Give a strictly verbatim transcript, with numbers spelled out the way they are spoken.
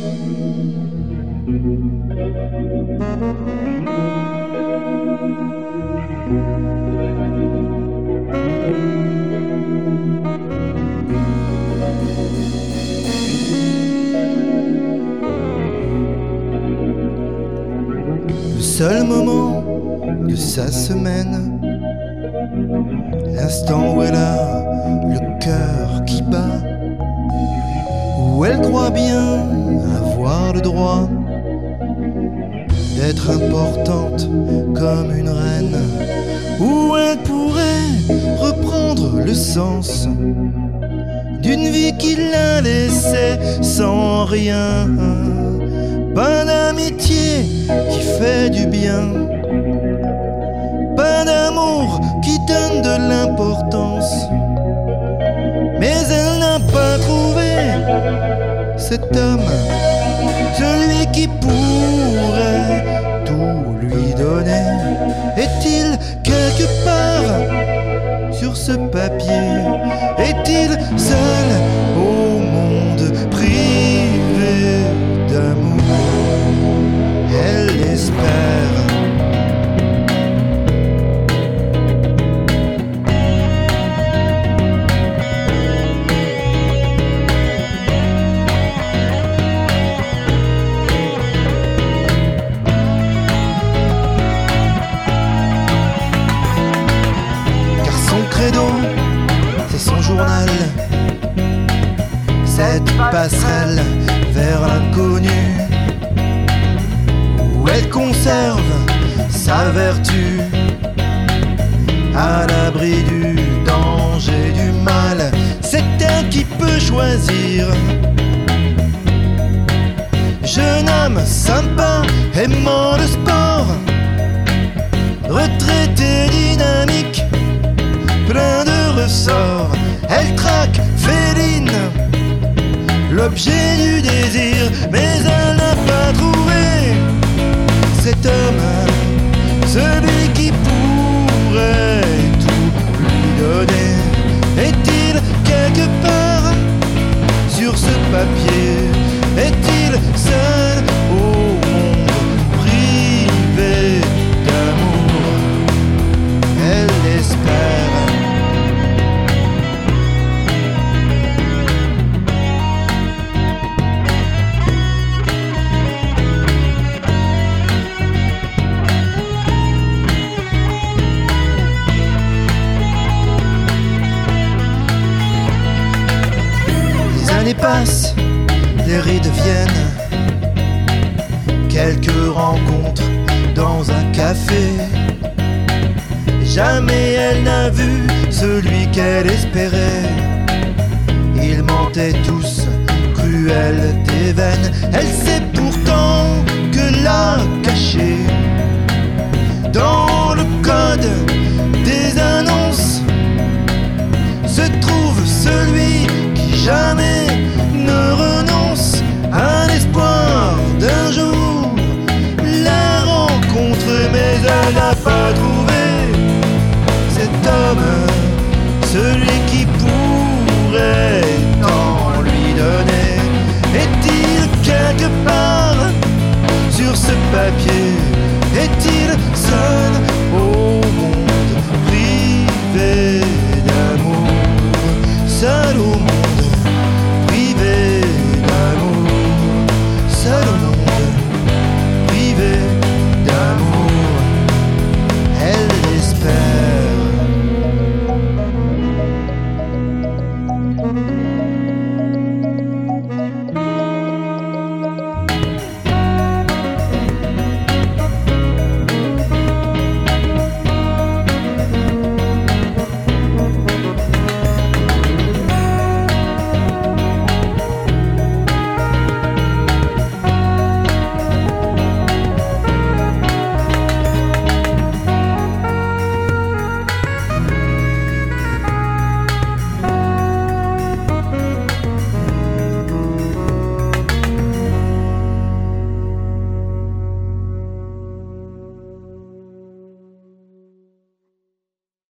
Le seul moment de sa semaine, l'instant où elle a le cœur qui bat, où elle croit bien avoir le droit d'être importante comme une reine, où elle pourrait reprendre le sens d'une vie qui l'a laissée sans rien. Pas d'amitié qui fait du bien, pas d'amour qui donne de l'importance, mais elle n'a pas trouvé cet homme, celui qui pourrait tout lui donner. Est-il quelque part sur ce papier? Est-il seul au monde privé d'amour? Elle espère. C'est son journal, cette passerelle vers l'inconnu, où elle conserve sa vertu, à l'abri du danger, du mal. C'est elle qui peut choisir. Jeune homme sympa, aimant le sport, retraité dynamique, plein de ressorts. Elle traque, féline, l'objet du désir, mais elle n'a pas trouvé cet homme, celui qui pourrait tout lui donner. Est-il quelque part sur ce papier? Est-il seul au monde privé d'amour? Elle espère. Les passent, les rides viennent, quelques rencontres dans un café. Jamais elle n'a vu celui qu'elle espérait. Ils mentaient tous, cruels des veines. Elle sait pourtant que là, caché dans le code des